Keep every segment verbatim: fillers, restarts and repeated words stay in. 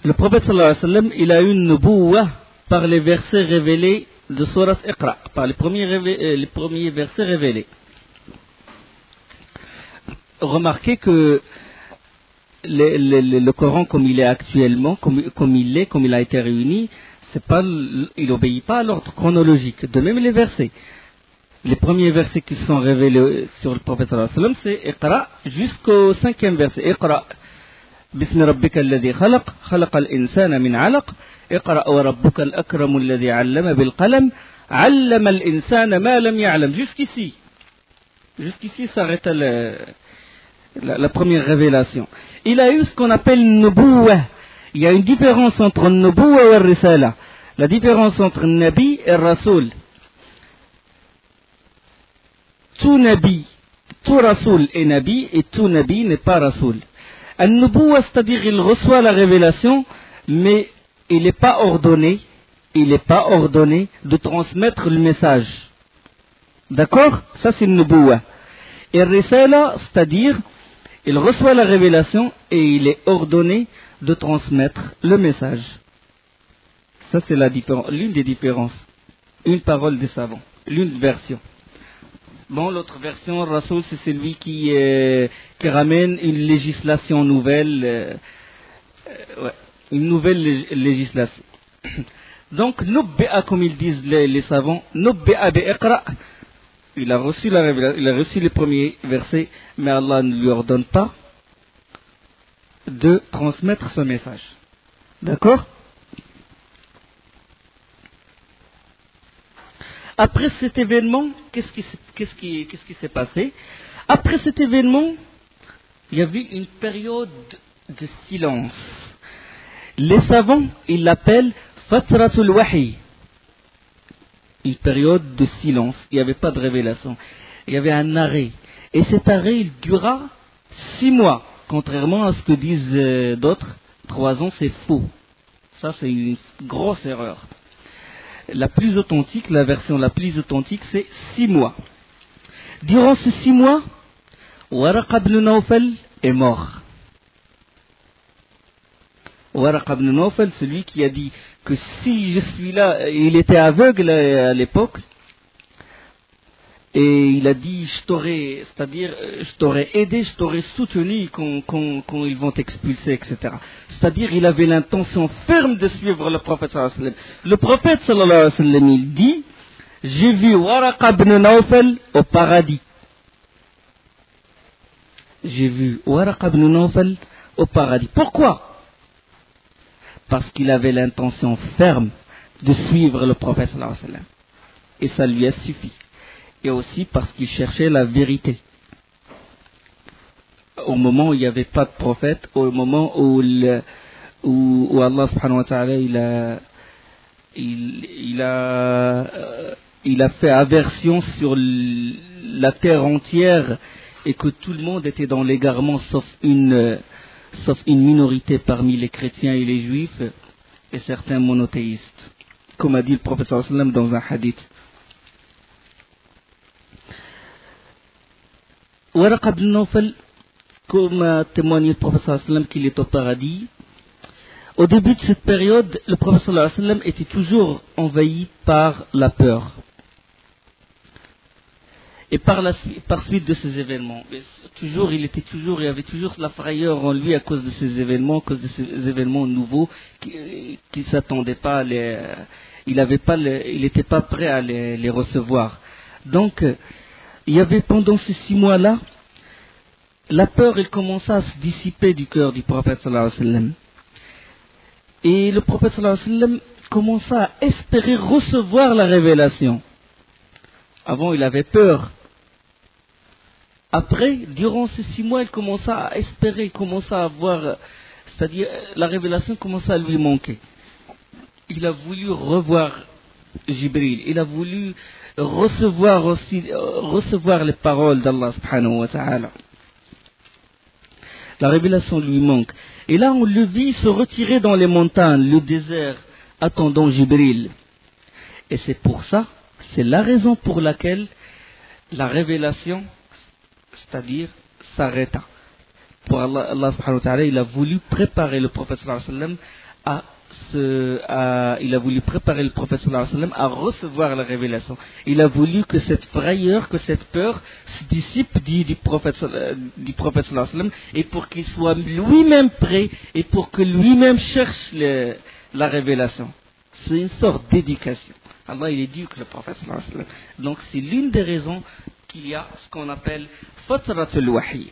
Le prophète sallallahu alayhi wa sallam, il a eu une nubuwah par les versets révélés de Surat Iqra, par les premiers, révé- les premiers versets révélés. Remarquez que le, le, le, le Coran comme il est actuellement, comme, comme il est, comme il a été réuni, c'est pas, il n'obéit pas à l'ordre chronologique. De même les versets. Les premiers versets qui sont révélés sur le prophète sallallahu alayhi wa sallam, c'est Iqra jusqu'au cinquième verset. Iqra. بسم ربك الذي خلق خلق الإنسان من علق اقرأ وربك الأكرم الذي علم بالقلم علم الإنسان ما لم يعلم. Jusqu'ici, jusqu'ici s'arrête la, la, la première révélation. Il a eu ce qu'on appelle nubuwah. Il y a une différence entre nubuwah et risala. La différence entre nabi et rasoul. Tout nabi, tout rasoul est nabi et tout nabi n'est pas rasoul. An-Nubuwa, c'est-à-dire il reçoit la révélation, mais il n'est pas ordonné, il n'est pas ordonné de transmettre le message. D'accord? Ça c'est le Nubuwa. Et Risala, c'est-à-dire il reçoit la révélation et il est ordonné de transmettre le message. Ça c'est la différence, l'une des différences. Une parole des savants, l'une version. Bon, l'autre version, Rasoul, c'est celui qui, euh, qui ramène une législation nouvelle, euh, euh, ouais, une nouvelle lég- législation. Donc, Nubbi'a, comme ils disent les, les savants, Nubbi'a bi'iqra, il a reçu la révélation, il a reçu les premiers versets, mais Allah ne lui ordonne pas de transmettre ce message. D'accord? Après cet événement, qu'est-ce qui, qu'est-ce qui, qu'est-ce qui s'est passé? Après cet événement, il y a eu une période de silence. Les savants, ils l'appellent Fatratul Wahi. Une période de silence. Il n'y avait pas de révélation. Il y avait un arrêt. Et cet arrêt, il dura six mois. Contrairement à ce que disent euh, d'autres, trois ans, c'est faux. Ça, c'est une grosse erreur. La plus authentique, la version la plus authentique, c'est six mois. Durant ces six mois, Waraqa ibn Nawfal est mort. Waraqa ibn Nawfal, celui qui a dit que si je suis là, il était aveugle à l'époque, et il a dit, je t'aurais, c'est-à-dire, je t'aurais aidé, je t'aurais soutenu quand, quand, quand ils vont t'expulser, et cetera. C'est-à-dire, il avait l'intention ferme de suivre le prophète sallallahu alayhi wa sallam. Le prophète sallallahu alayhi wa sallam, il dit, j'ai vu Waraqa ibn Nawfal au paradis. J'ai vu Waraqa ibn Nawfal au paradis. Pourquoi? Parce qu'il avait l'intention ferme de suivre le prophète sallallahu alayhi wa sallam. Et ça lui a suffi. Et aussi parce qu'il cherchait la vérité. Au moment où il n'y avait pas de prophète, au moment où, le, où, où Allah subhanahu wa ta'ala il a, il, il, a, il a fait aversion sur la terre entière et que tout le monde était dans l'égarement sauf une, sauf une minorité parmi les chrétiens et les juifs et certains monothéistes. Comme a dit le prophète sallallahu alayhi wa sallam dans un hadith. Waraqa ibn Nawfal, comme a témoigné le prophète sallallahu alayhi wa sallam qu'il est au paradis, au début de cette période, le prophète sallallahu alayhi wa sallam était toujours envahi par la peur. Et par la par suite de ces événements, toujours, il était toujours, il y avait toujours la frayeur en lui à cause de ces événements, à cause de ces événements nouveaux qu'il ne s'attendait pas à les, il n'avait pas les, il n'était pas prêt à les, les recevoir. Donc, il y avait pendant ces six mois-là, la peur, elle commença à se dissiper du cœur du prophète sallallahu alayhi wa sallam. Et le prophète sallallahu alayhi wa sallam commença à espérer recevoir la révélation. Avant, il avait peur. Après, durant ces six mois, il commença à espérer, il commença à voir, c'est-à-dire, la révélation commença à lui manquer. Il a voulu revoir Jibril, il a voulu recevoir aussi, recevoir les paroles d'Allah subhanahu wa ta'ala. La révélation lui manque. Et là, on le vit se retirer dans les montagnes, le désert, attendant Jibril. Et c'est pour ça, c'est la raison pour laquelle la révélation, c'est-à-dire, s'arrêta. Pour Allah, Allah subhanahu wa ta'ala, il a voulu préparer le prophète sallallahu alayhi wa sallam à, ce, à il a voulu préparer le prophète sallallahu alayhi wa sallam à recevoir la révélation. Il a voulu que cette frayeur, que cette peur se dissipe du, du prophète, du prophète sallallahu alayhi wa sallam, et pour qu'il soit lui-même prêt et pour que lui-même cherche le, la révélation. C'est une sorte d'éducation. Allah, il éduque le prophète sallallahu alayhi wa sallam. Donc c'est l'une des raisons qu'il y a ce qu'on appelle fatratul wahi.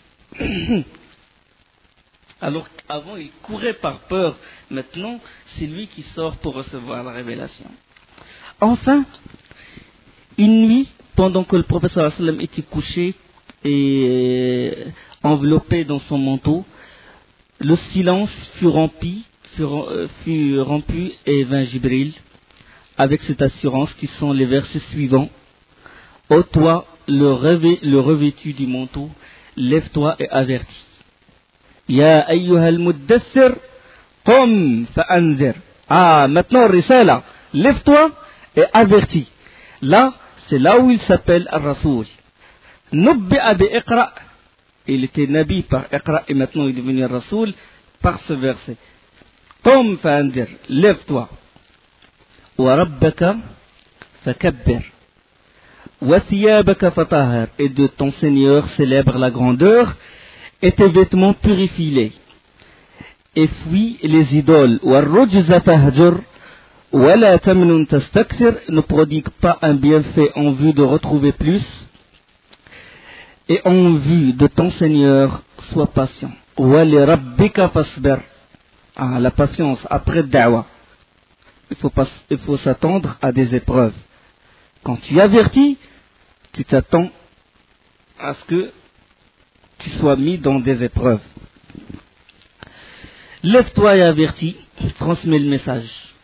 Alors qu'avant il courait par peur, maintenant c'est lui qui sort pour recevoir la révélation. Enfin, une nuit, pendant que le prophète sallallahu alayhi wa sallam était couché et enveloppé dans son manteau, le silence fut rempli, fut, fut rompu et vint Jibril avec cette assurance qui sont les versets suivants. Ô toi, le, revê, le revêtu du manteau, lève-toi et avertis. Ya ayyuhal muddassir, qum fa'anzir. Ah, maintenant, risala, lève-toi et avertis. Là, c'est là où il s'appelle Ar-Rasoul. Nubbi'a bi Iqra. Il était Nabi par Iqra et maintenant il est devenu Rasoul par ce verset. Qum fa'anzir, lève-toi. Wa rabbaka fakabbir. Wa thiyabaka fatahhir. Et de ton Seigneur célèbre la grandeur. Et tes vêtements purifie-les. Et fuis les idoles. Warrujza fahjur. Wala tamnun tastakthir. Ne prodigue pas un bienfait en vue de retrouver plus. Et en vue de ton Seigneur, sois patient. Wali rabbika fasbir. Ah, la patience après da'wa. Il faut, pas, il faut s'attendre à des épreuves. Quand tu avertis, tu t'attends à ce que tu sois mis dans des épreuves. Lève-toi et avertis, transmets le message.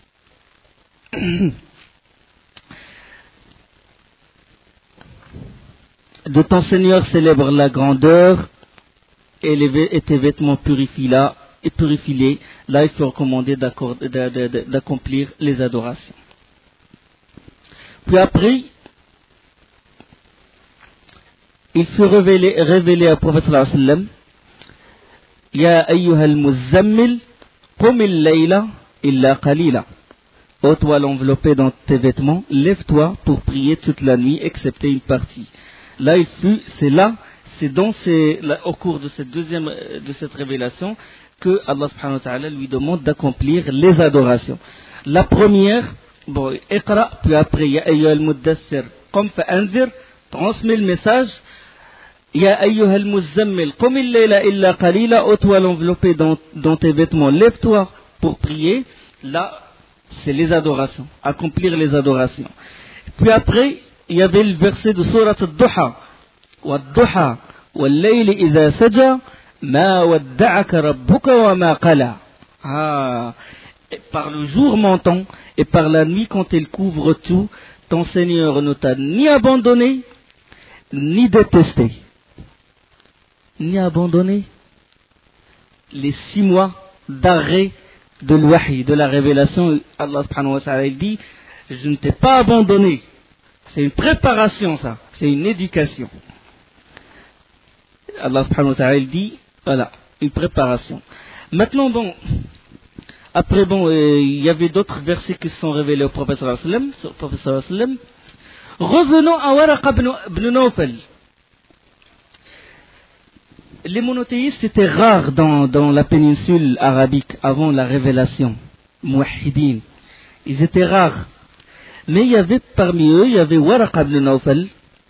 De ton Seigneur célèbre la grandeur et, les, et tes vêtements purifie-la et purifie-les. Là, il faut recommander d'accomplir les adorations. Puis après, il fut révélé, révélé au prophète sallallahu alayhi wa sallam, Ya ayyuhal muzammil, qum il-layla illa qalila. Ô toi l'enveloppé dans tes vêtements, lève-toi pour prier toute la nuit, excepté une partie. Là, il fut, c'est là, c'est dans ces, là, au cours de cette deuxième, de cette révélation, que Allah subhanahu wa ta'ala lui demande d'accomplir les adorations. La première, bon, Iqra, puis après, Ya ayyuhal muddassir, qum fa'anzir, transmet le message. Ya ayyuhal muzammil, qum il-layla illa qalila, ô toi l'enveloppé dans, dans tes vêtements, lève-toi pour prier. Là, c'est les adorations, accomplir les adorations. Puis après, il y avait le verset de Surat al-Duha. Wa-duha, wal-layli idha saja, ma wadda'aka rabbuka wa ma qala. Ah, et par le jour montant et par la nuit quand elle couvre tout, ton Seigneur ne t'a ni abandonné, ni détesté. Ni abandonné. Les six mois d'arrêt de l'wahi, de la révélation, Allah subhanahu wa ta'ala dit, je ne t'ai pas abandonné. C'est une préparation ça, c'est une éducation. Allah subhanahu wa ta'ala dit, voilà, une préparation. Maintenant bon, après bon, euh, il y avait d'autres versets qui se sont révélés au prophète sallallahu alayhi wa sallam. Revenons à Waraqa ibn Nawfal. Les monothéistes étaient rares dans, dans la péninsule arabique avant la révélation. Mouahidin. Ils étaient rares. Mais il y avait parmi eux, il y avait Waraqa ibn Nawfal.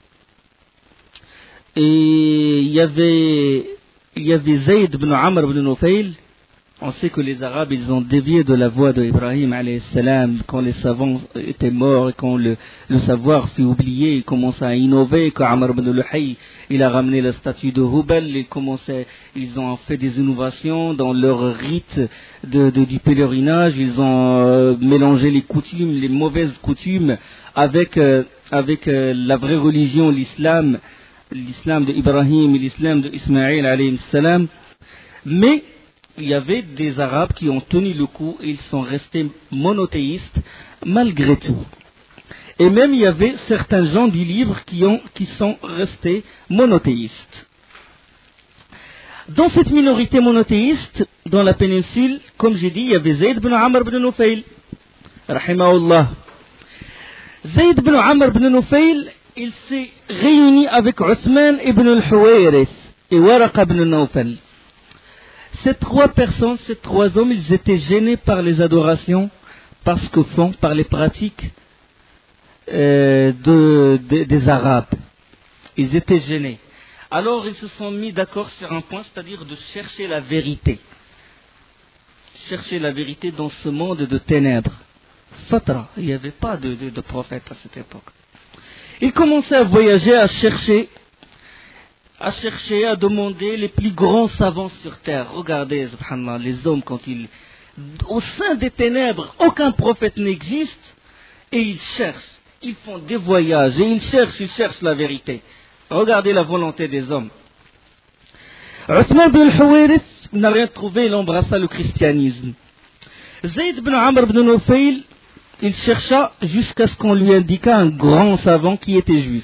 Et il y avait, il y avait Zayd ibn Amr ibn Nufayl. On sait que les Arabes, ils ont dévié de la voie d'Ibrahim alayhi salam quand les savants étaient morts et quand le, le savoir fut oublié, ils commençaient à innover. Quand Amr ibn Luhay, il a ramené la statue de Hubal, ils commençaient, ils ont fait des innovations dans leur rite de, de, du pèlerinage, ils ont euh, mélangé les coutumes, les mauvaises coutumes avec, euh, avec euh, la vraie religion, l'islam, l'islam d'Ibrahim et l'islam d'Ismaïl alayhi salam. Mais il y avait des Arabes qui ont tenu le coup et ils sont restés monothéistes malgré tout. Et même il y avait certains gens du livre qui, ont, qui sont restés monothéistes. Dans cette minorité monothéiste, dans la péninsule, comme j'ai dit, il y avait Zayd ibn Amr ibn Nufayl, rahimahullah. Zayd ibn Amr ibn Nufayl, il s'est réuni avec Othman ibn al-Huwayrith et Waraqa ibn Nawfal. Ces trois personnes, ces trois hommes, ils étaient gênés par les adorations, par ce que font, par les pratiques euh, de, de, des Arabes. Ils étaient gênés. Alors ils se sont mis d'accord sur un point, c'est-à-dire de chercher la vérité. Chercher la vérité dans ce monde de ténèbres. Fatra, il n'y avait pas de, de, de prophète à cette époque. Ils commençaient à voyager, à chercher, à chercher, à demander les plus grands savants sur terre. Regardez, subhanallah, les hommes quand ils... Au sein des ténèbres, aucun prophète n'existe, et ils cherchent, ils font des voyages, et ils cherchent, ils cherchent la vérité. Regardez la volonté des hommes. Othman ibn al-Huwayrith n'a rien trouvé, il embrassa le christianisme. Zayd ibn Amr ibn Nufayl, il chercha jusqu'à ce qu'on lui indiqua un grand savant qui était juif.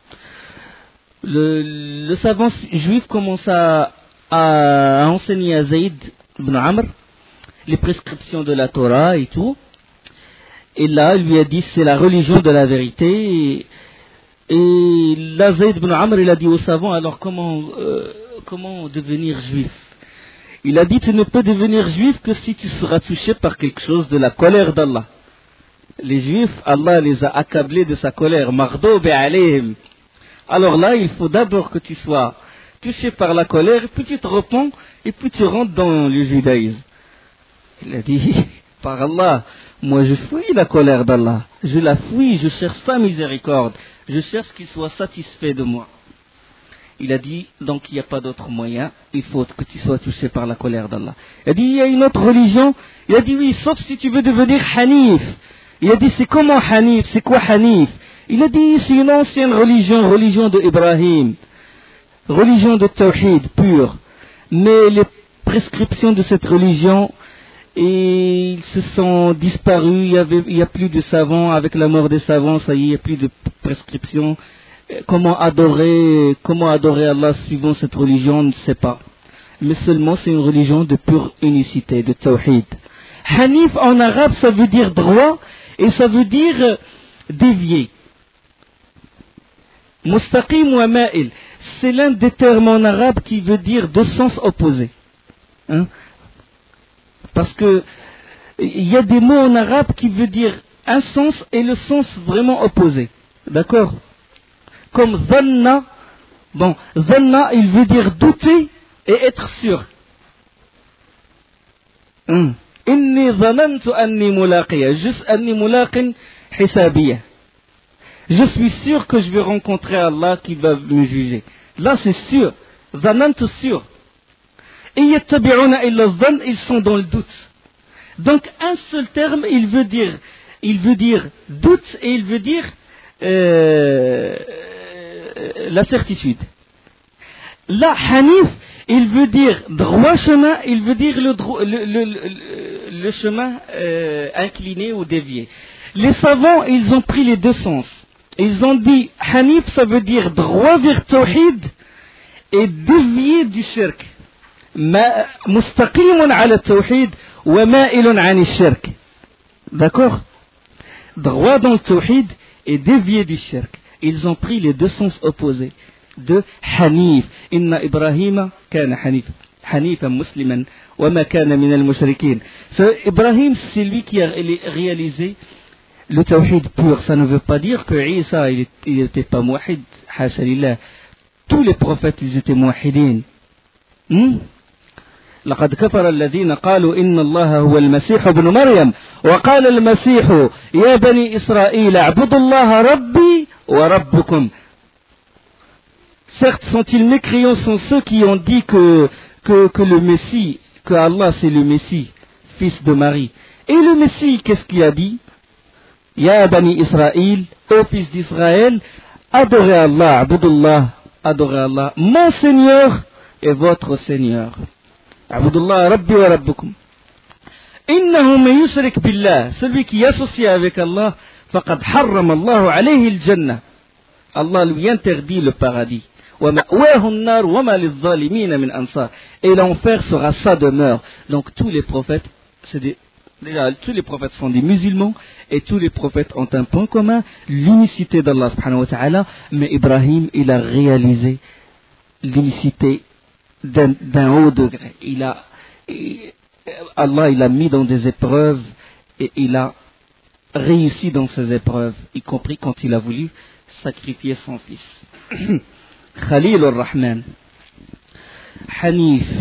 Le, le savant juif commença à, à enseigner à Zayd ibn Amr les prescriptions de la Torah et tout. Et là, il lui a dit, c'est la religion de la vérité. Et, et là, Zayd ibn Amr, il a dit au savant, alors comment, euh, comment devenir juif? Il a dit, tu ne peux devenir juif que si tu seras touché par quelque chose de la colère d'Allah. Les juifs, Allah les a accablés de sa colère. Maghdoub alayhim. Alors là, il faut d'abord que tu sois touché par la colère, puis tu te repens, et puis tu rentres dans le judaïsme. Il a dit, par Allah, moi je fuis la colère d'Allah. Je la fuis, je cherche sa miséricorde. Je cherche qu'il soit satisfait de moi. Il a dit, donc il n'y a pas d'autre moyen, il faut que tu sois touché par la colère d'Allah. Il a dit, il y a une autre religion. Il a dit, oui, sauf si tu veux devenir Hanif. Il a dit, c'est comment Hanif? C'est quoi Hanif? Il a dit, c'est une ancienne religion, religion de Ibrahim. Religion de Tawhid, pure. Mais les prescriptions de cette religion, et ils se sont disparus, il y avait, il n'y a plus de savants, avec la mort des savants, ça y est, il n'y a plus de prescriptions. Comment adorer, comment adorer Allah suivant cette religion, on ne sait pas. Mais seulement c'est une religion de pure unicité, de Tawhid. Hanif en arabe, ça veut dire droit, et ça veut dire dévié. Mustaqim wa ma'il, c'est l'un des termes en arabe qui veut dire deux sens opposés. Hein? Parce que il y a des mots en arabe qui veulent dire un sens et le sens vraiment opposé. D'accord? Comme zanna, bon, zanna, il veut dire douter et être sûr. Hum. Inni zanantu anni mulaqiya, juste anni mulaqin hisabiya. Je suis sûr que je vais rencontrer Allah qui va me juger. Là, c'est sûr. Zanantu sûr. Et yattabi'una illa zann, ils sont dans le doute. Donc, un seul terme, il veut dire, il veut dire doute et il veut dire euh, la certitude. Là, Hanif, il veut dire droit chemin, il veut dire le, dro- le, le, le, le chemin euh, incliné ou dévié. Les savants, ils ont pris les deux sens. Ils ont dit, Hanif, ça veut dire droit vers Tawhid et dévié du shirk. Mustaqimun ala Tawhid wa ma'ilun ani shirk. D'accord? Droit dans le Tawhid et dévié du shirk. Ils ont pris les deux sens opposés de Hanif. Inna Ibrahima kana Hanif. Hanifan musliman wa ma kana min al-mushrikin. Ibrahim, c'est lui qui a réalisé le tawhid pur. Ça ne veut pas dire que Isa, il n'était pas mouahid. Hasha lillah. Tous les prophètes, ils étaient mouahidin. Hmm? لقد كفر الذين قالوا إن الله هو المسيح ابن مريم وقال المسيح يا بني إسرائيل اعبدوا الله ربي وربكم. Certes, sont-ils mécréants, sont ceux qui ont dit que, que, que le Messie, que Allah c'est le Messie, fils de Marie. Et le Messie, qu'est-ce qu'il a dit? Ya bani Israël, ô fils d'Israël, adorez Allah, abudullah, adorez Allah, mon Seigneur et votre Seigneur. Abudullah, Rabbi wa Rabbukum. Innahu man yushrik billah, celui qui associe avec Allah, faqad harrama Allahu alayhi al-jannah. Allah lui interdit le paradis. Et l'enfer sera sa demeure. Donc tous les prophètes, c'est des, déjà, tous les prophètes sont des musulmans et tous les prophètes ont un point commun, l'unicité d'Allah subhanahu wa ta'ala. Mais Ibrahim, il a réalisé l'unicité d'un, d'un haut degré. Il a, Allah, il a mis dans des épreuves et il a réussi dans ces épreuves, y compris quand il a voulu sacrifier son fils. Khalil al-Rahman, Hanif.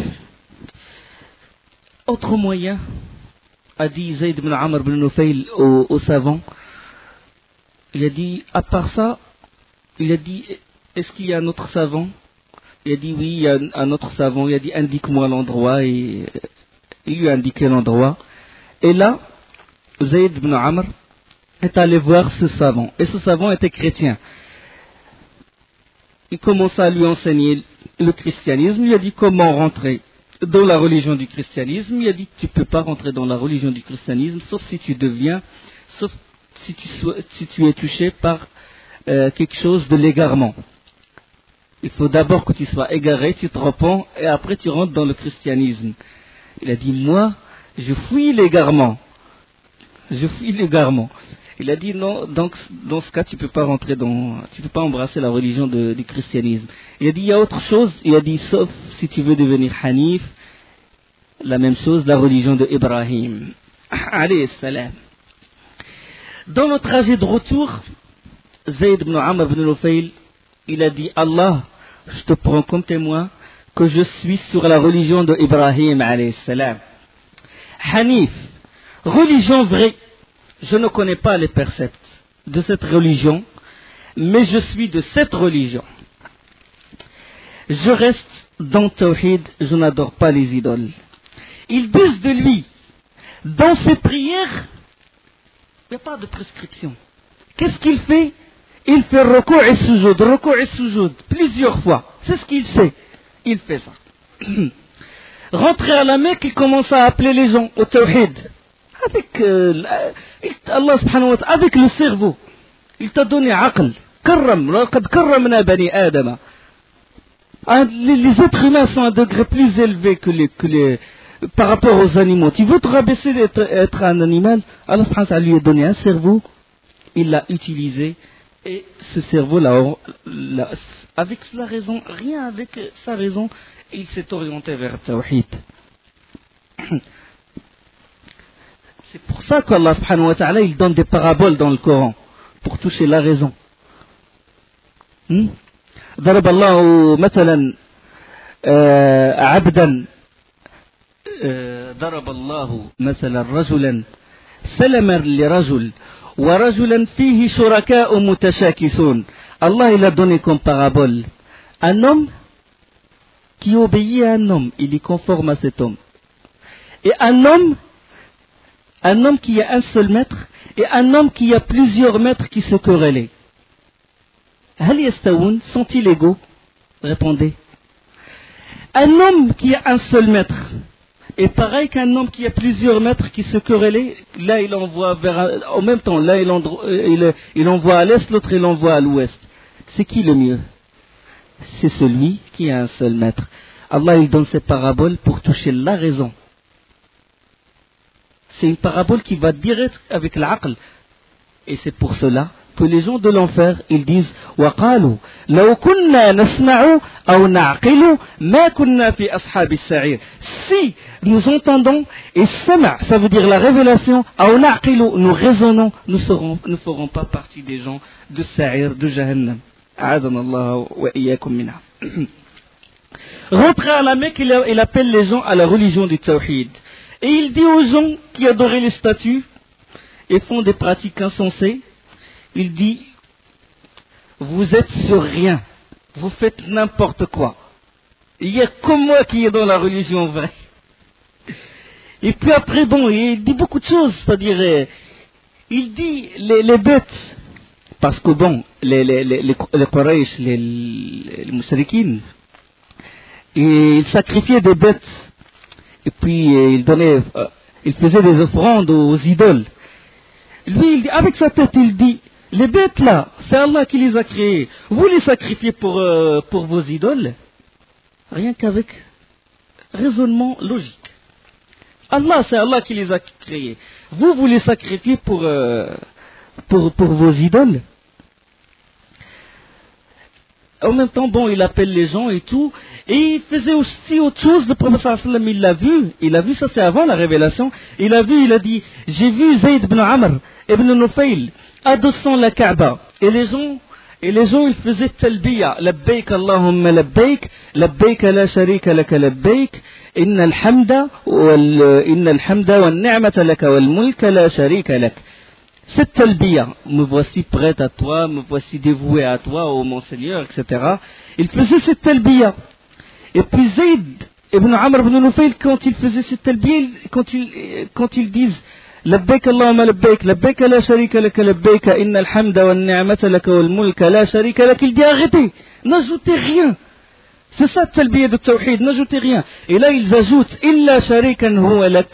Autre moyen, a dit Zayd ibn Amr ibn Nufayl au, au savant, il a dit, à part ça, il a dit, est-ce qu'il y a un autre savant? Il a dit, oui, il y a un autre savant. Il a dit, indique-moi l'endroit, et il lui a indiqué l'endroit. Et là, Zayd ibn Amr est allé voir ce savant, et ce savant était chrétien. Il commença à lui enseigner le christianisme. Il a dit comment rentrer dans la religion du christianisme. Il a dit tu ne peux pas rentrer dans la religion du christianisme sauf si tu deviens, sauf si tu, sois, si tu es touché par euh, quelque chose de l'égarement. Il faut d'abord que tu sois égaré, tu te repens et après tu rentres dans le christianisme. Il a dit moi je fuis l'égarement. Je fuis l'égarement. Il a dit non, donc dans ce cas tu peux pas rentrer dans, tu peux pas embrasser la religion de, du christianisme. Il a dit il y a autre chose. Il a dit sauf si tu veux devenir Hanif, la même chose, la religion de Ibrahim. Alayhi salam. Dans le trajet de retour, Zayd ibn Amr ibn Nufayl, il a dit Allah, je te prends comme témoin que je suis sur la religion de Ibrahim alayhi salam. Hanif, religion vraie. Je ne connais pas les préceptes de cette religion, mais je suis de cette religion. Je reste dans Tawhid, je n'adore pas les idoles. Ils disent de lui, dans ses prières, il n'y a pas de prescription. Qu'est-ce qu'il fait? Il fait recours et sujoud, recours et sujoud, plusieurs fois. C'est ce qu'il sait. Il fait ça. Rentré à la Mecque, il commence à appeler les gens au Tawhid. Avec, euh, Allah subhanahu wa ta'ala, avec le cerveau. Il t'a donné aql. Karram, laqad karramna bani Adama. Les, les êtres humains sont à un degré plus élevé que les, que les, par rapport aux animaux. Tu veux te rabaisser d'être être un animal? Allah subhanahu wa ta'ala lui a donné un cerveau. Il l'a utilisé. Et ce cerveau, là, là, avec la raison, rien avec sa raison, il s'est orienté vers Tawhid. C'est pour ça qu'Allah subhanahu wa ta'ala, il donne des paraboles dans le Coran, pour toucher la raison. ضرب الله مثلا عبدا ضرب الله مثلا رجلا سلما لرجل ورجلا فيه شركاء متشاكسون. Allah il a donné comme parabole un homme qui obéit à un homme, il est conforme à cet homme, et un homme un homme qui a un seul maître et un homme qui a plusieurs maîtres qui se querellaient. Hal yastawoun, sont-ils égaux? Répondez. Un homme qui a un seul maître est pareil qu'un homme qui a plusieurs maîtres qui se querellaient. Là il envoie vers, en même temps, là il, endro, il, il envoie à l'est, l'autre il envoie à l'ouest. C'est qui le mieux? C'est celui qui a un seul maître. Allah il donne ces paraboles pour toucher la raison. C'est une parabole qui va direct avec l'aql. Et c'est pour cela que les gens de l'enfer, ils disent وَقَالُوا لَوْ كُنَّا نَسْمَعُ أَوْ نَعْقِلُ مَا كُنَّا فِي أَصْحَابِ السَّعِيرِ. Si nous entendons, et sama, ça veut dire la révélation, أَوْ نَعْقِلُ, nous raisonnons, nous serons, ne ferons pas partie des gens de Sa'ir, de Jahannam. أعاذنا الله وإياكم منها. Rentré à la Mecque, il appelle les gens à la religion du Tawhid. Et il dit aux gens qui adoraient les statues et font des pratiques insensées, il dit, vous êtes sur rien, vous faites n'importe quoi. Il y a comme moi qui est dans la religion vraie. Et puis après, bon, il dit beaucoup de choses, c'est-à-dire, il dit les, les bêtes, parce que bon, les, les, les, les, les Quraysh, les, les Mushrikines, ils sacrifiaient des bêtes. Et puis euh, il donnait, euh, il faisait des offrandes aux idoles. Lui, il dit, avec sa tête, il dit, Les bêtes là, c'est Allah qui les a créées. Vous les sacrifiez pour, euh, pour vos idoles, rien qu'avec raisonnement logique. Allah, c'est Allah qui les a créées. Vous, vous les sacrifiez pour, euh, pour, pour vos idoles. En même temps, bon, il appelle les gens et tout. Et il faisait aussi autre chose. Le prophète sallallahu alayhi wa sallam, il l'a vu. Il a vu, ça c'est avant la révélation. Il a vu, il a dit, j'ai vu Zayd ibn Amr ibn Nufayl adossant la Kaaba. Et les gens, et les gens, ils faisaient talbiya. Labbaik Allahumma labbaik. Labbaik la sharika laka labbaik. Inna al-hamda wal, inna al-hamda wal ni'mata laka wal mulka la sharika lak. Cette talbiya, me voici prête à toi, me voici dévoué à toi, ô mon Seigneur, et cetera. Il faisait cette talbiya. Et puis Zayd ibn Amr ibn Nufayl, quand il faisait cette talbiya, quand ils, quand ils disent Labbaik Allahumma labbaik, labbaik la sharika laka labbaik, inna al-hamda wal ni'mata laka wal mulka la sharika lak, il dit arrêtez, n'ajoutez rien. C'est ça talbiya de tawhid, n'ajoutez rien. Et là ils ajoutent illa sharikan huwa lak.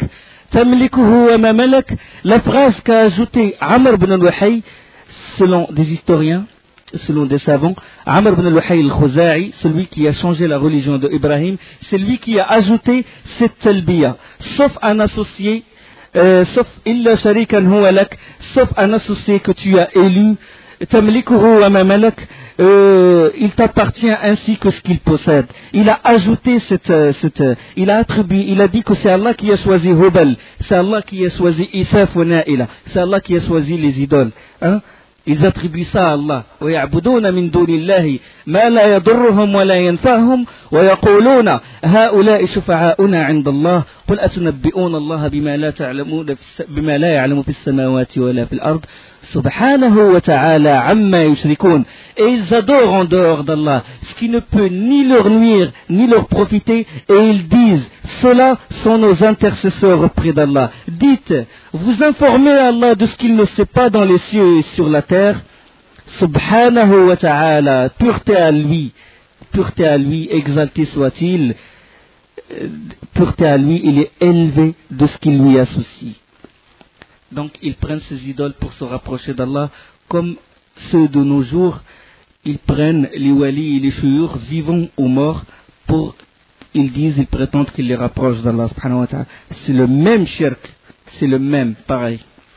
La phrase qu'a ajoutée Amr ibn al-Wahay, selon des historiens, selon des savants, Amr ibn al-Wahay al-Khuza'i, celui qui a changé la religion d'Ibrahim, c'est lui qui a ajouté cette talbiya, sauf un associé, euh, sauf illa sharikan huwa lak, sauf un associé que tu as élu, tamlikuhu wa ma malak, euh, il t'appartient ainsi que ce qu'il possède. Il a ajouté cette, cette, il a attribué, il a dit que c'est Allah qui a choisi Hubal, c'est Allah qui a choisi Isaf wa Na'ila, c'est Allah qui a choisi les idoles. Hein? Ils attribuent ça à Allah. وَيَعْبُدُونَ مِن دُونِ اللَّهِ مَا لَا يَضُرُّهُمْ وَلَا يَنْفَعُهُمْ وَيَقُولُونَ هَؤُلَاءِ شُفَعَاؤُنَا عِندَ اللَّهِ قُلْ أَتُنَبِّئُونَ اللَّهَ بِمَا لَا تَعْلَمُونَ بِمَا لَا يَعْلَمُ فِي السَّمَاوَاتِ وَلَا فِي الْأَرْضِ سُبْحَانَهُ وَتَعَالَى عَمَّا يُشْرِكُونَ. Et ils adorent en dehors d'Allah ce qui ne peut ni leur nuire ni leur profiter, et ils disent ceux-là sont nos intercesseurs auprès d'Allah. Dites, vous informez Allah de ce qu'il ne sait pas dans les cieux et sur la terre. Subhanahu wa ta'ala, pureté à lui, pureté à lui, exalté soit-il, pureté à lui, il est élevé de ce qu'il lui associe. Donc ils prennent ces idoles pour se rapprocher d'Allah, comme ceux de nos jours, ils prennent les walis et les shuyur, vivants ou morts, pour, ils disent, ils prétendent qu'ils les rapprochent d'Allah subhanahu wa ta'ala. C'est le même shirk, c'est le même, pareil.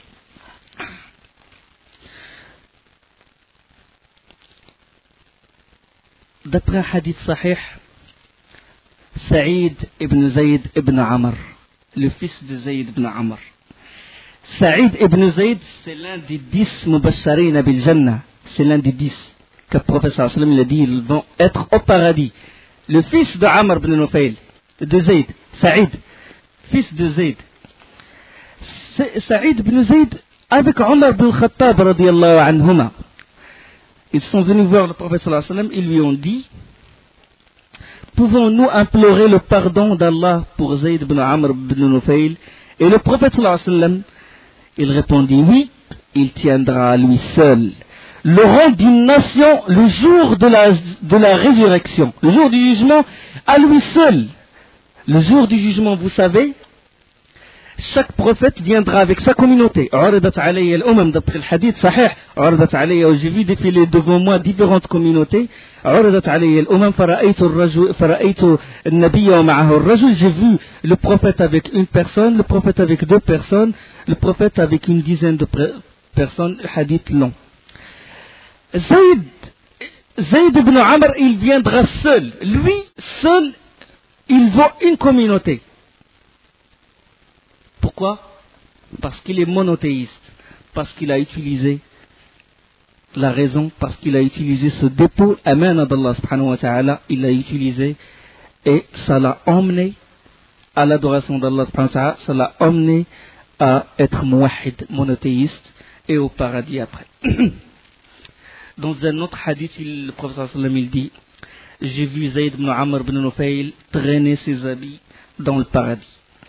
D'après un hadith sahih, Saïd ibn Zayd ibn Amr, le fils de Zayd ibn Amr. Saïd ibn Zayd, c'est l'un des dix mubasharina bil Jannah, c'est l'un des dix que le prophète sallallahu alayhi wa sallam a dit, ils vont être au paradis. Le fils de Amr ibn Nufayl, de Zayd, Saïd, fils de Zayd. Saïd ibn Zayd, avec Omar ibn Khattab radiyallahu anhuma, ils sont venus voir le prophète sallallahu alayhi wa sallam, ils lui ont dit, pouvons-nous implorer le pardon d'Allah pour Zayd ibn Amr ibn Nufayl? Et le prophète sallallahu alayhi wa sallam, il répondit oui, il tiendra à lui seul le rang d'une nation le jour de la, de la résurrection, le jour du jugement, à lui seul. Le jour du jugement, vous savez, chaque prophète viendra avec sa communauté. D'après le hadith sahih, j'ai vu défiler devant moi différentes communautés. J'ai vu le prophète avec une personne, le prophète avec deux personnes, le prophète avec une dizaine de personnes, hadith long. Zayd, Zayd ibn Amr, il viendra seul. Lui, seul, il vaut une communauté. Pourquoi? Parce qu'il est monothéiste, parce qu'il a utilisé la raison, parce qu'il a utilisé ce dépôt, amana d'Allah subhanahu wa ta'ala, il l'a utilisé et ça l'a emmené à l'adoration d'Allah subhanahu wa ta'ala, ça l'a emmené à être muwahhid, monothéiste, et au paradis après. Dans un autre hadith, le prophète sallallahu alayhi wa sallam, il dit, j'ai vu Zayd ibn Amr ibn Nufayl traîner ses habits dans le paradis.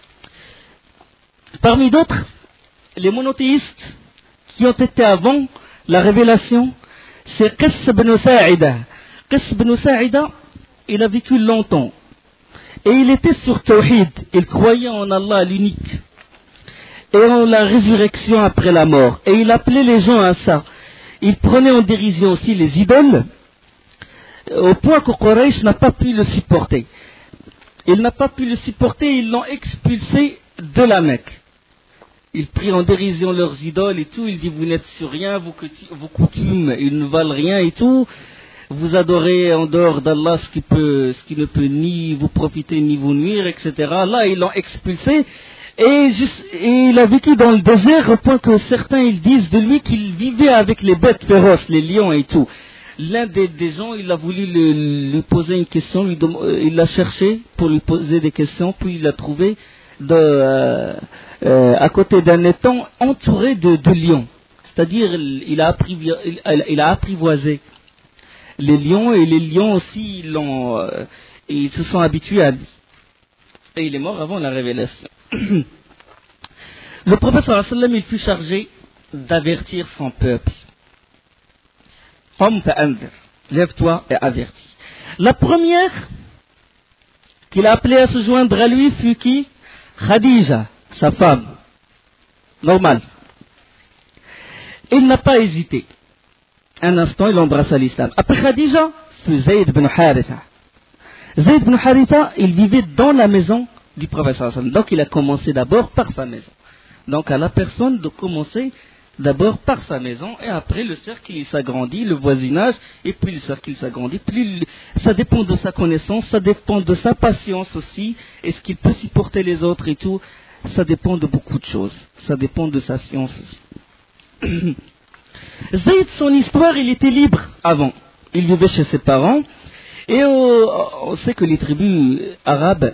Parmi d'autres, les monothéistes qui ont été avant la révélation, c'est Qis ibn Sa'ida. Qis ibn Sa'ida, il a vécu longtemps. Et il était sur Tawhid. Il croyait en Allah l'unique. Et en la résurrection après la mort. Et il appelait les gens à ça. il prenait en dérision aussi les idoles, au point que Quraysh n'a pas pu le supporter. Il n'a pas pu le supporter, ils l'ont expulsé de la Mecque. Il prit en dérision leurs idoles et tout, il dit vous n'êtes sur rien, vos, vos coutumes, ils ne valent rien et tout. Vous adorez en dehors d'Allah ce qui, peut, ce qui ne peut ni vous profiter ni vous nuire, et cetera. Là, ils l'ont expulsé et, juste, et il a vécu dans le désert au point que certains ils disent de lui qu'il vivait avec les bêtes féroces, les lions et tout. L'un des, des gens, il a voulu lui, lui poser une question, lui, il l'a cherché pour lui poser des questions, puis il l'a trouvé de, euh, euh, à côté d'un étang entouré de, de lions. C'est-à-dire, il a, apprivo, il, il a apprivoisé les lions, et les lions aussi, ils, l'ont, euh, ils se sont habitués à lui. Et il est mort avant la révélation. Le prophète sallallahu alayhi wa sallam, il fut chargé d'avertir son peuple. Lève-toi et avertis. La première qu'il a appelé à se joindre à lui fut qui? Khadija, sa femme. Normal. Il n'a pas hésité. Un instant, il embrassa l'islam. Après Khadija, fut Zayd ibn Haritha. Zayd ibn Haritha, il vivait dans la maison du prophète sallallahu alayhi wa sallam. Donc il a commencé d'abord par sa maison. Donc à la personne de commencer d'abord par sa maison, et après le cercle il s'agrandit, le voisinage, et puis le cercle il s'agrandit. Plus ça dépend de sa connaissance, ça dépend de sa patience aussi, est-ce qu'il peut supporter les autres et tout, ça dépend de beaucoup de choses, ça dépend de sa science aussi. Zayd, son histoire, il était libre avant, il vivait chez ses parents, et euh, on sait que les tribus arabes,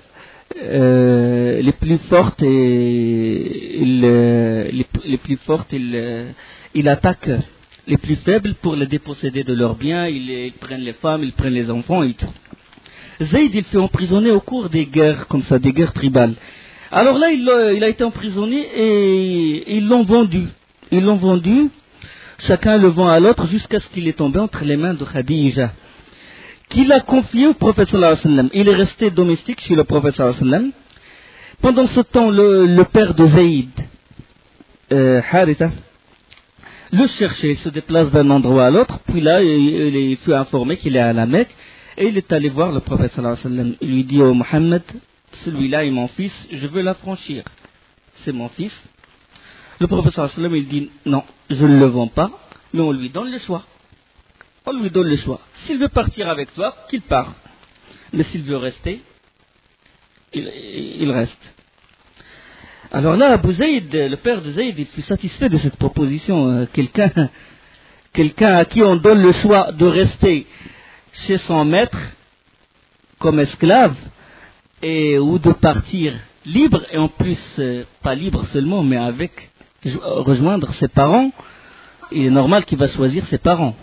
Euh, les plus fortes, et il, euh, les, les plus fortes, ils euh, il attaquent les plus faibles pour les déposséder de leurs biens, ils, ils prennent les femmes, ils prennent les enfants et tout. Zayd, il fut emprisonné au cours des guerres, comme ça, des guerres tribales. Alors là, il, il a été emprisonné et ils l'ont vendu. Ils l'ont vendu, chacun le vend à l'autre, jusqu'à ce qu'il est tombé entre les mains de Khadija, qu'il a confié au prophète sallallahu alayhi wa sallam. Il est resté domestique chez le prophète sallallahu alayhi wa sallam. Pendant ce temps, le, le père de Zayd, euh, Haritha, le cherchait. Il se déplace d'un endroit à l'autre. Puis là, il, il fut informé qu'il est à la Mecque. Et il est allé voir le prophète sallallahu alayhi wa sallam. Il lui dit, oh Mohammed, celui-là est mon fils, je veux l'affranchir. C'est mon fils. Le prophète sallallahu alayhi wa sallam, il dit, non, je ne le vends pas, mais on lui donne le choix. On lui donne le choix. S'il veut partir avec toi, qu'il parte. Mais s'il veut rester, il, il reste. Alors là, Abu Zayd, le père de Zayd, il fut satisfait de cette proposition. Quelqu'un, quelqu'un à qui on donne le choix de rester chez son maître comme esclave, et, ou de partir libre, et en plus, pas libre seulement, mais avec rejoindre ses parents, il est normal qu'il va choisir ses parents.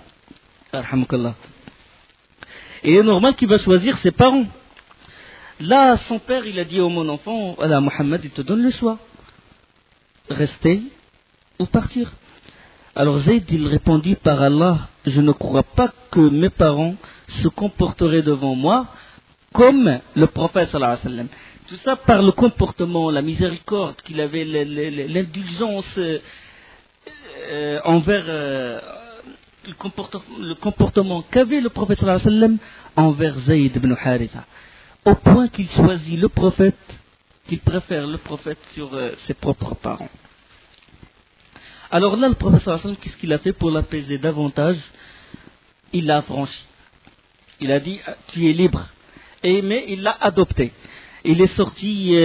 Et il est normal qu'il va choisir ses parents. Là, son père, il a dit oh mon enfant, voilà, Mohammed, il te donne le choix. Rester ou partir. Alors Zayd, il répondit par Allah, je ne crois pas que mes parents se comporteraient devant moi comme le prophète sallallahu alayhi wa sallam. Tout ça par le comportement, la miséricorde qu'il avait, l'indulgence euh, envers... Euh, Le comportement, le comportement qu'avait le prophète sallallahu alayhi wa sallam envers Zayd ibn Haritha, au point qu'il choisit le prophète, qu'il préfère le prophète sur euh, ses propres parents. Alors là, le prophète sallallahu alayhi wa sallam, qu'est-ce qu'il a fait pour l'apaiser davantage? Il l'a affranchi. Il a dit, tu es libre. Et, mais il l'a adopté. Il est sorti, euh,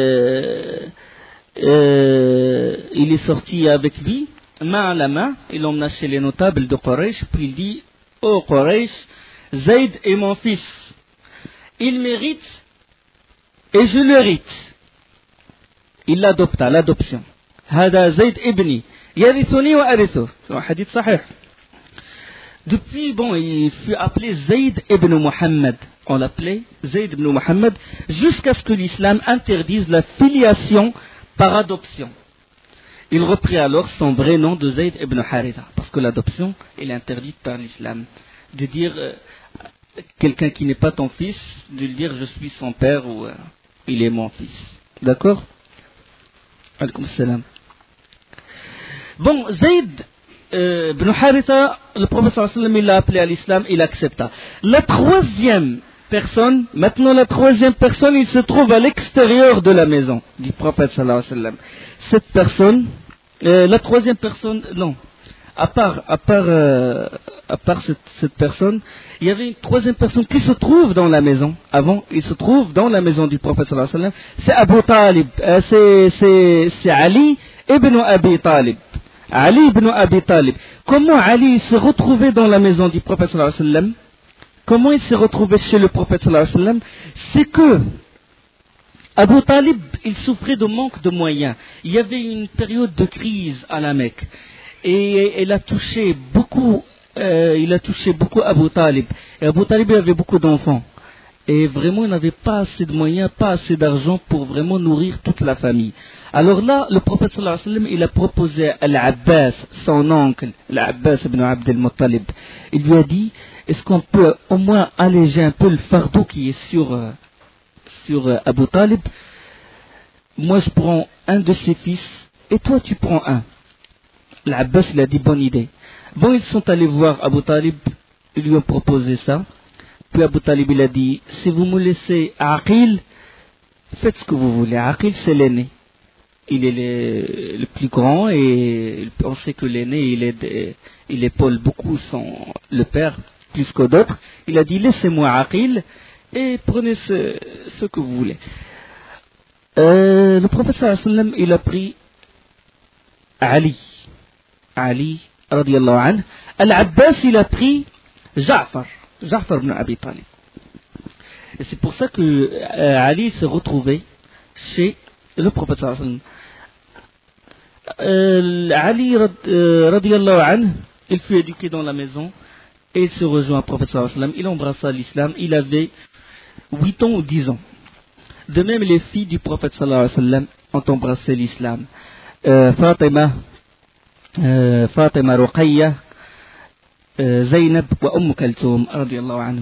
euh, il est sorti avec lui, main à la main, il emmena chez les notables de Quraysh, puis il dit, oh Quraysh, Zayd est mon fils, il mérite et je le hérite. Il l'adopta, l'adoption. Hada Zayd ibni, yarithuni wa arithu. C'est un hadith sahih. Depuis, bon, il fut appelé Zayd ibn Muhammad. On l'appelait Zayd ibn Muhammad, jusqu'à ce que l'islam interdise la filiation par adoption. Il reprit alors son vrai nom de Zayd ibn Haritha, parce que l'adoption est interdite par l'islam. De dire euh, quelqu'un qui n'est pas ton fils, de lui dire je suis son père ou euh, il est mon fils. D'accord? Alaykoum salam. Bon, Zayd, euh, Ibn Haritha, le prophète sallallahu alayhi wa sallam, il l'a appelé à l'islam, il accepta. La troisième personne, maintenant la troisième personne, il se trouve à l'extérieur de la maison du prophète sallallahu alayhi wa sallam. Cette personne, euh, la troisième personne, non, à part, à part, euh, à part cette, cette personne, il y avait une troisième personne qui se trouve dans la maison. Avant, il se trouve dans la maison du prophète sallallahu alayhi wa sallam. C'est Abu Talib, euh, c'est, c'est, c'est Ali ibn Abi Talib. Ali ibn Abi Talib. Comment Ali s'est retrouvé dans la maison du prophète sallallahu alayhi wa sallam? Comment il s'est retrouvé chez le prophète sallallahu alayhi wa sallam? C'est que Abu Talib, il souffrait de manque de moyens. Il y avait une période de crise à la Mecque. Et elle a touché beaucoup, euh, il a touché beaucoup Abu Talib. Et Abu Talib avait beaucoup d'enfants. Et vraiment, il n'avait pas assez de moyens, pas assez d'argent pour vraiment nourrir toute la famille. Alors là, le prophète sallallahu alayhi wa sallam, il a proposé à Al-Abbas, son oncle, Al-Abbas ibn Abd al-Muttalib. Il lui a dit, est-ce qu'on peut au moins alléger un peu le fardeau qui est sur, euh, sur euh, Abu Talib? Moi, je prends un de ses fils, et toi, tu prends un. L'Abbas, il a dit bonne idée. Bon, ils sont allés voir Abu Talib, ils lui ont proposé ça. Puis Abu Talib, il a dit, si vous me laissez Aqil, faites ce que vous voulez. Aqil, c'est l'aîné. Il est le, le plus grand et on sait que l'aîné, il, est, il épaule beaucoup son, le père, plus que d'autres. Il a dit, laissez-moi Aqil et prenez ce, ce que vous voulez. Euh, le prophète sallallahu alayhi wa sallam, il a pris Ali. Ali, radiallahu anhu. Al-Abbas, il a pris Ja'far, Ja'far ibn Abi Talib. Et c'est pour ça que euh, Ali s'est retrouvé chez le prophète sallallahu alayhi wa sallam. Euh, Ali, euh, radiallahu anhu, il fut éduqué dans la maison et il se rejoint au prophète sallallahu alayhi wa sallam. Il embrassa l'islam, il avait huit ans ou dix ans. De même, les filles du prophète sallallahu alayhi wa sallam ont embrassé l'islam. Euh, Fatima, Euh, Fatima, Ruqayya, euh, Zaynab wa Umm Kaltoum, radiallahu anhum.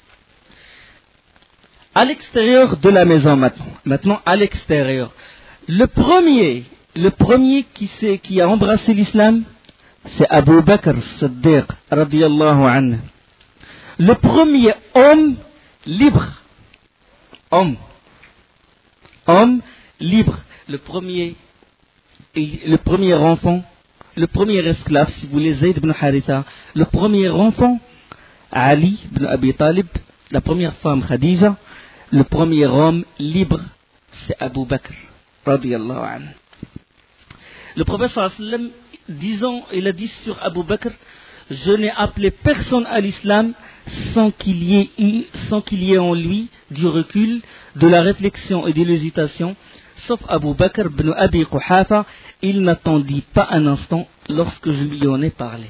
À l'extérieur de la maison maintenant, maintenant à l'extérieur, le premier, le premier qui, s'est, qui a embrassé l'islam, c'est Abu Bakr Siddiq, radiallahu anhu. Le premier homme libre, homme, homme libre, le premier, le premier enfant, le premier esclave, si vous voulez, Zayd ibn Haritha, le premier enfant, Ali ibn Abi Talib, la première femme, Khadija, le premier homme libre, c'est Abu Bakr, radiyallahu anhu. Le prophète sallallahu alayhi wa sallam, disant, il a dit sur Abu Bakr, je n'ai appelé personne à l'islam sans qu'il y ait eu, sans qu'il y ait en lui du recul, de la réflexion et de l'hésitation, sauf Abu Bakr ibn Abi Quhafa. Il n'attendit pas un instant lorsque je lui en ai parlé.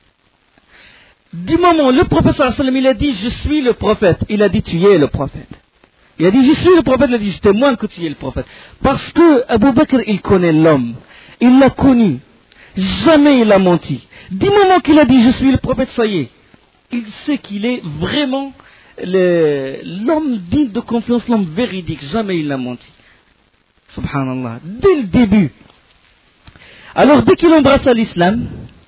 Du moment où le prophète sallallahu alayhi wa sallam, il a dit je suis le prophète, il a dit tu es le prophète. Il a dit je suis le prophète, il a dit je témoigne que tu es le prophète. Parce que Abu Bakr, il connaît l'homme, il l'a connu, jamais il a menti. Du moment qu'il a dit je suis le prophète, ça y est, il sait qu'il est vraiment le, l'homme digne de confiance, l'homme véridique, jamais il n'a menti. Subhanallah, dès le début. Alors, dès qu'il embrassa l'islam,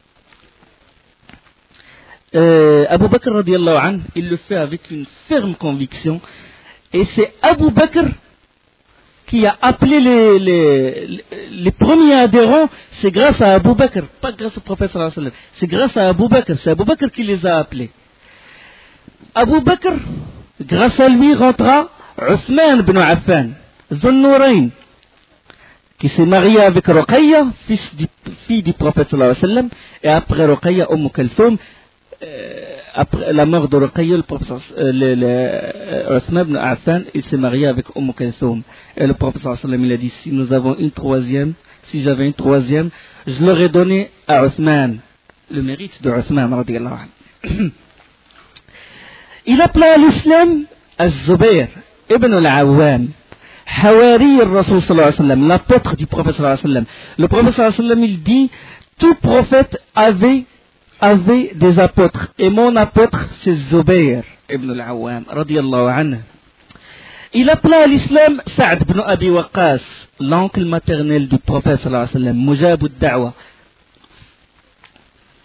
euh, Abu Bakr radiallahu anhu, il le fait avec une ferme conviction. Et c'est Abu Bakr qui a appelé les, les, les premiers adhérents. C'est grâce à Abu Bakr, pas grâce au prophète sallallahu alayhi wa sallam. C'est grâce à Abu Bakr, c'est Abu Bakr qui les a appelés. Abu Bakr, grâce à lui, rentra Othman ibn Affan, Zun-Nourayn, qui s'est marié avec Ruqayya, fils du, fille du prophète sallallahu alayhi wa sallam, et après Ruqayya, Umm Kaltoum, euh, après la mort de Ruqayya, le prophète, euh, le, le, euh, Othman ibn Affan, il s'est marié avec Umm Kaltoum. Et le prophète sallallahu alayhi wa sallam, il a dit, si nous avons une troisième, si j'avais une troisième, je l'aurais donnée à Othman. Le mérite de Othman, radiyallahu anhu. Il appela à l'islam Az-Zubayr ibn al-Awwam, Hawari al-Rasul sallallahu alayhi wa sallam, l'apôtre du prophète sallallahu alayhi wa sallam. Le prophète sallallahu alayhi wa sallam, il dit, tout prophète avait, avait des apôtres. Et mon apôtre, c'est Zubayr ibn al-Awwam, radiyallahu anhu. Il appela à l'islam Sa'd ibn Abi Waqqas, l'oncle maternel du prophète sallallahu alayhi wa sallam, Mujab ad-Da'wa.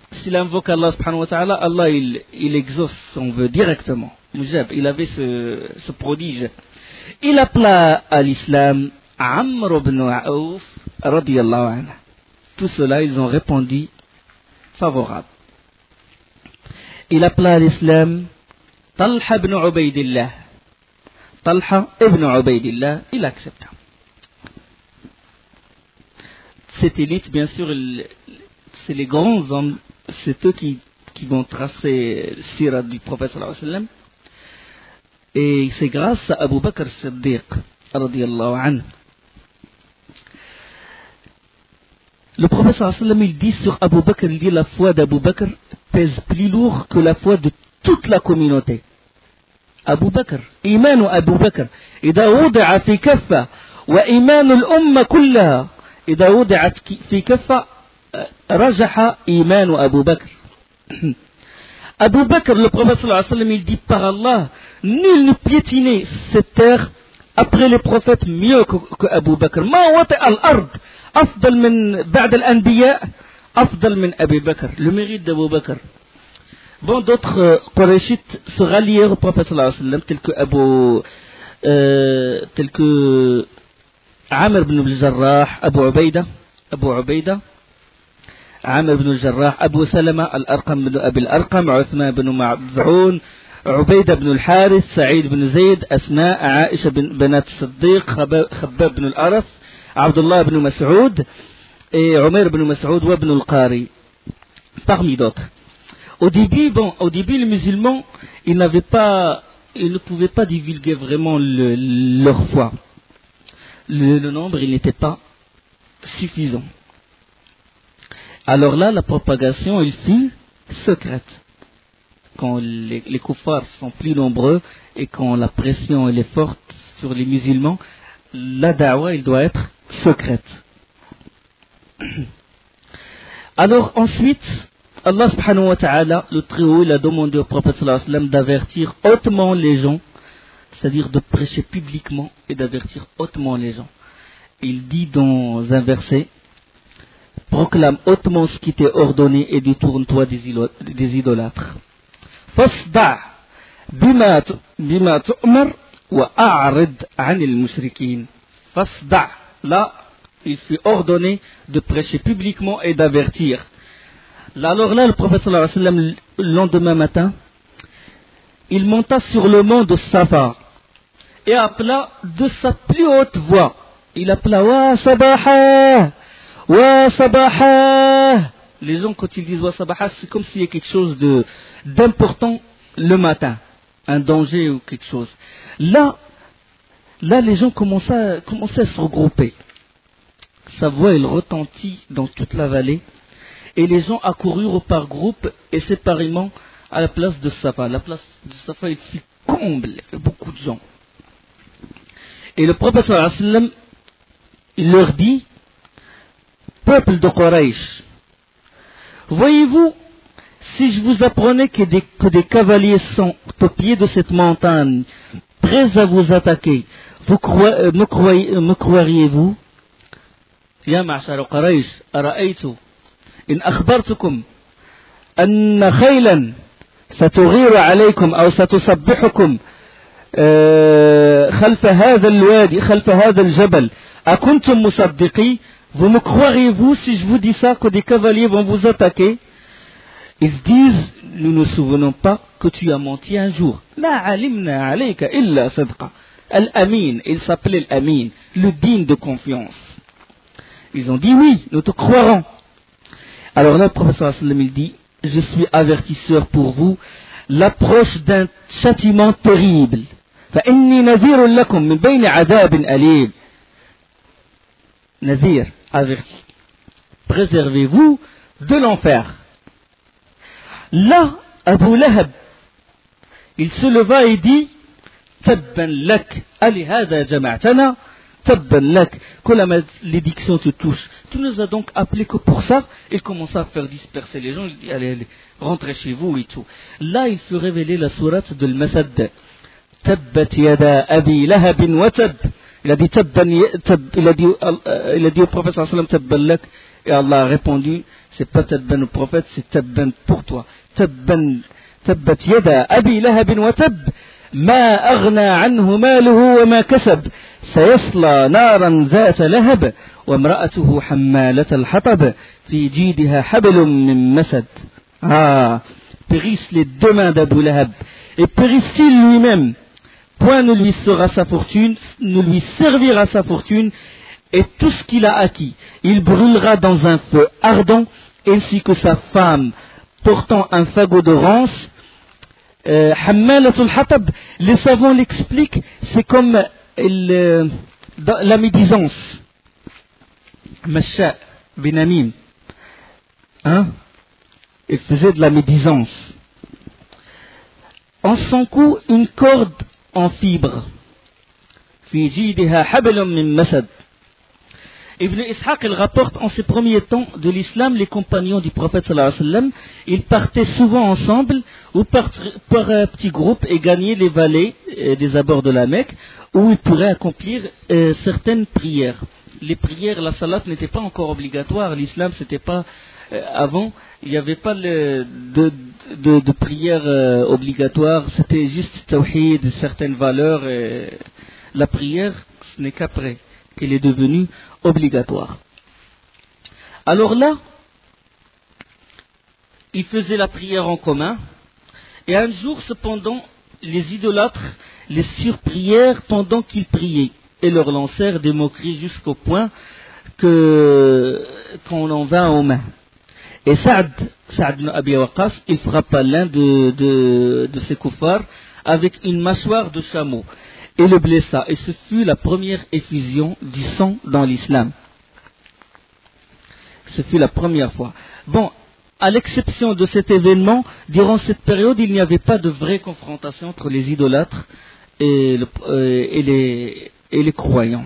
s'il invoque Allah subhanahu wa ta'ala, Allah il, il exauce son vœu directement. Mujab, il avait ce, ce prodige. Il appela à l'islam Amr ibn Aouf radiyallahu anhu. Tout cela, ils ont répondu favorable. Il appela à l'islam Talha ibn Ubaydillah. Talha ibn Ubaydillah, il accepta. Cette élite, bien sûr, c'est les grands hommes, c'est eux qui, qui vont tracer le sirat du prophète sallallahu alayhi wa sallam. Et c'est grâce à Abu Bakr Siddiq radiyallahu anhu. Le prophète sallallahu alayhi wa sallam, il dit sur Abu Bakr, il dit la foi d'Abu Bakr pèse plus lourd que la foi de toute la communauté. Abu Bakr, إيمان أبو بكر إذا وضع في كفة وإيمان الأمة كلها إذا وضعت في كفة رجح إيمان أبو بكر. Abu Bakr, le prophète sallallahu alayhi wa sallam, il dit par Allah, nul ne piétinait cette terre après les prophètes mieux que, que Abu Bakr. ما وطئ الأرض أفضل من بعد الأنبياء أفضل من أبي بكر. Le mérite d'Abu Bakr. Bon, d'autres euh, Qurayshites se rallièrent au prophète sallallahu alayhi wa sallam, tels que Abu, euh, tels que Amr ibn al-Jarrah, Abu Ubayda, Abu Ubayda, Amr ibn al-Jarrah, Abu Salama, Al-Arqam ibn Abi al-Arqam, Uthman ibn Ma'd'un, Ubayda ibn al-Harith, Sa'id ibn Zayd, Asma, Aisha binat Siddiq, Khabbab ibn al-Araf, Abdullah ibn Mas'ud, et Umar ibn Mas'ud, wa ibn al-Qari, parmi d'autres. Au début, bon, au début, les musulmans, ils n'avaient pas, ils ne pouvaient pas divulguer vraiment le, leur foi. Le, le nombre, il n'était pas suffisant. Alors là, la propagation, elle fut secrète. Quand les, les kuffars sont plus nombreux et quand la pression elle est forte sur les musulmans, la da'wa, elle doit être secrète. Alors ensuite, Allah subhanahu wa ta'ala, le Très-Haut, il a demandé au prophète sallallahu alayhi wa sallam d'avertir hautement les gens, c'est-à-dire de prêcher publiquement et d'avertir hautement les gens. Il dit dans un verset, proclame hautement ce qui t'est ordonné et détourne-toi des, ilo- des idolâtres. Fasda' bima bima tu'mar wa a'rid 'anil mushrikin. Fasda', là, il fut ordonné de prêcher publiquement et d'avertir. Alors là, le prophète sallallahu alayhi wa sallam, le lendemain matin, il monta sur le mont de Safa et appela de sa plus haute voix. Il appela Wa Sabaha, Wa Sabaha. Les gens, quand ils disent Wa Sabaha, c'est comme s'il y a quelque chose de, d'important le matin, un danger ou quelque chose. Là, là les gens commençaient, commençaient à se regrouper. Sa voix, elle retentit dans toute la vallée. Et les gens accoururent par groupe et séparément à la place de Safa. La place de Safa, il fut comble, beaucoup de gens. Et le prophète sallallahu alayhi wa sallam, il leur dit, peuple de Quraysh, voyez-vous, si je vous apprenais que des, que des cavaliers sont au pied de cette montagne, prêts à vous attaquer, vous croyez, me, croyez, me croiriez-vous? Ya ma'ashara Quraysh, ara'aytu إن أخبرتكم أن خيلا ستغير عليكم أو ستصبحكم خلف هذا الوادي خلف هذا الجبل أكنتم مصدقي? Vous me croiriez-vous si je vous dis ça, que des cavaliers vont vous attaquer? Ils disent, nous ne nous souvenons pas que tu as menti un jour. ما علمنا عليك إلا صدقا. Al-Amin, il s'appelait Al-Amin, le digne de confiance. Ils ont dit oui, nous te croirons. Alors là, le professeur sallam il dit, je suis avertisseur pour vous, l'approche d'un châtiment terrible. فإني نذير لكم من بين عذاب أليم. Nazir, averti. Préservez-vous de l'enfer. Là, Abu Lahab, il se leva et dit, Tabban lak, ali hada jama'tana. Que la malédiction te touche. Tu nous as donc appelé que pour ça. Il commença à faire disperser les gens. Il dit allez, allez, rentrez chez vous et tout. Là, il fut révélé la sourate de l'Masad. Tabbat yada abi lahabin wa tab. Il a dit, il a dit, il a dit au prophète sallallahu alayhi wa sallam, tabban lak, et Allah a répondu, c'est pas tabban au prophète, c'est tabban pour toi. Tabban, tabbat yada abi lahabin wa tab, ma aghna anhu maluhu wa ma kasab, sayasla naran zata lahab, wa imra'atuhu hammalat al-hatab, fi jidiha hablum min masad. Ah, périssent les deux mains d'Abu Lahab, et périsse-t-il lui-même. Point ne lui sera sa fortune, ne lui servira sa fortune, et tout ce qu'il a acquis, il brûlera dans un feu ardent, ainsi que sa femme portant un fagot de rance. euh, Hammalatul Hatab, les savants l'expliquent, c'est comme euh, la médisance. Masha Benamim, hein, il faisait de la médisance. En son cou, une corde en fibre. Fi jidiha hablum min masad. Ibn Ishaq il rapporte en ses premiers temps de l'islam, les compagnons du prophète sallallahu alayhi wa sallam, ils partaient souvent ensemble ou par, par petits groupes et gagnaient les vallées euh, des abords de la Mecque où ils pourraient accomplir euh, certaines prières. Les prières, la salat n'était pas encore obligatoire, l'islam c'était pas euh, avant, il n'y avait pas le, de, de, de prière euh, obligatoire, c'était juste tawhid, certaines valeurs. Et la prière, ce n'est qu'après qu'elle est devenue obligatoire. Alors là, ils faisaient la prière en commun, et un jour, cependant, les idolâtres les surprièrent pendant qu'ils priaient, et leur lancèrent des moqueries jusqu'au point que qu'on en vint aux mains. Et Saad, Saad ibn Abi Waqqas, il frappa l'un de, de, de ces kuffars avec une mâchoire de chameau et le blessa. Et ce fut la première effusion du sang dans l'islam. Ce fut la première fois. Bon, à l'exception de cet événement, durant cette période, il n'y avait pas de vraie confrontation entre les idolâtres et, le, euh, et, les, et les croyants.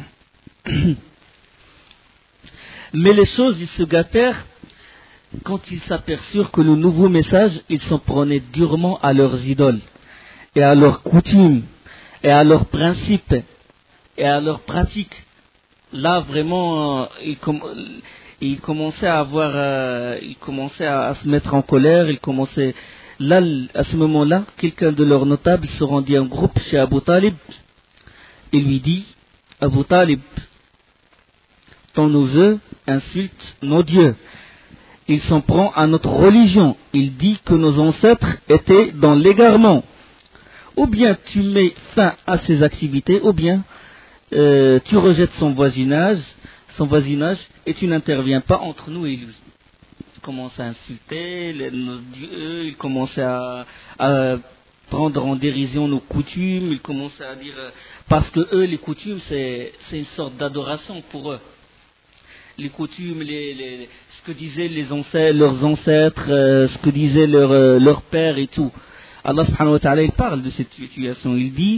Mais les choses, ils se gâtèrent quand ils s'aperçurent que le nouveau message, ils s'en prenaient durement à leurs idoles, et à leurs coutumes, et à leurs principes, et à leurs pratiques. Là, vraiment, ils, com- ils commençaient à avoir, euh, ils commençaient à, à se mettre en colère, ils commençaient, là, à ce moment-là, quelqu'un de leurs notables se rendit en groupe chez Abu Talib, et lui dit, Abu Talib, ton neveu insulte nos dieux. Il s'en prend à notre religion. Il dit que nos ancêtres étaient dans l'égarement. Ou bien tu mets fin à ses activités, ou bien euh, tu rejettes son voisinage, son voisinage, et tu n'interviens pas entre nous et lui. Il commence à insulter les, nos dieux, il commence à, à prendre en dérision nos coutumes, il commence à dire euh, parce que eux, les coutumes, c'est, c'est une sorte d'adoration pour eux. Les coutumes, les, les, ce que disaient les ancêtres, leurs ancêtres, euh, ce que disaient leurs euh, leur pères et tout. Allah subhanahu wa ta'ala, il parle de cette situation. Il dit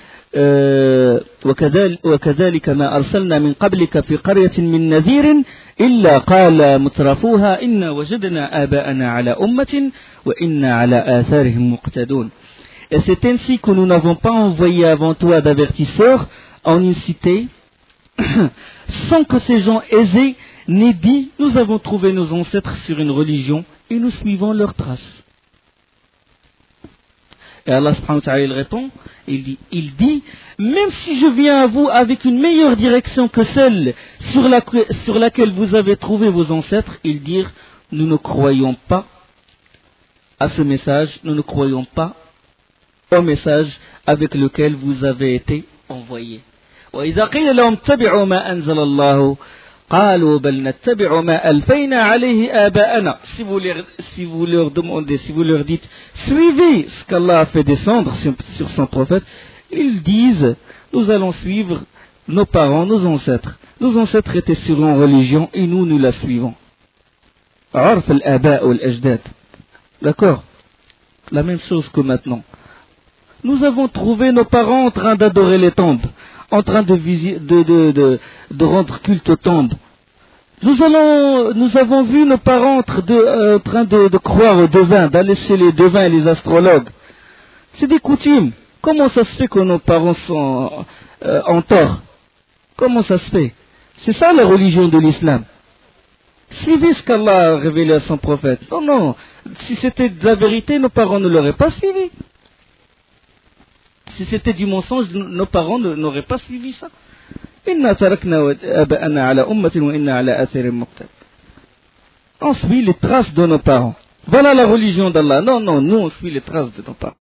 وكذلك ما أرسلنا من قبلك في قرية من نذير إلا قال مترفوها إنا وجدنا آباءنا على أمة وإنا على آثارهم مقتدون. Et c'est ainsi que nous n'avons pas envoyé avant toi d'avertisseurs en une cité sans que ces gens aisés n'aient dit nous avons trouvé nos ancêtres sur une religion et nous suivons leurs traces. Et Allah subhanahu wa ta'ala il répond, il dit, il dit, même si je viens à vous avec une meilleure direction que celle sur, la, sur laquelle vous avez trouvé vos ancêtres, ils dirent, nous ne croyons pas à ce message, nous ne croyons pas au message avec lequel vous avez été envoyés. وإذا قيل لهم اتبعوا ما أنزل الله قالوا بل نتبع ما ألفينا عليه آباءنا. Si vous leur, si vous leur demandez, si vous leur dites suivez ce qu'Allah a fait descendre sur, sur son prophète, ils disent nous allons suivre nos parents, nos ancêtres. Nos ancêtres étaient sur une religion et nous nous la suivons. عرف الآباء والأجداد. D'accord? La même chose que maintenant. Nous avons trouvé nos parents en train d'adorer les tombes, en train de, visi- de, de, de, de rendre culte aux tombes. Nous, allons, nous avons vu nos parents en train de, euh, train de, de croire aux devins, d'aller chez les devins et les astrologues. C'est des coutumes. Comment ça se fait que nos parents sont euh, en tort? Comment ça se fait? C'est ça la religion de l'islam. Suivez ce qu'Allah a révélé à son prophète. Non, non. Si c'était de la vérité, nos parents ne l'auraient pas suivi. Si c'était du mensonge, nos parents n'auraient pas suivi ça. On suit les traces de nos parents. Voilà la religion d'Allah. Non, non, nous on suit les traces de nos parents.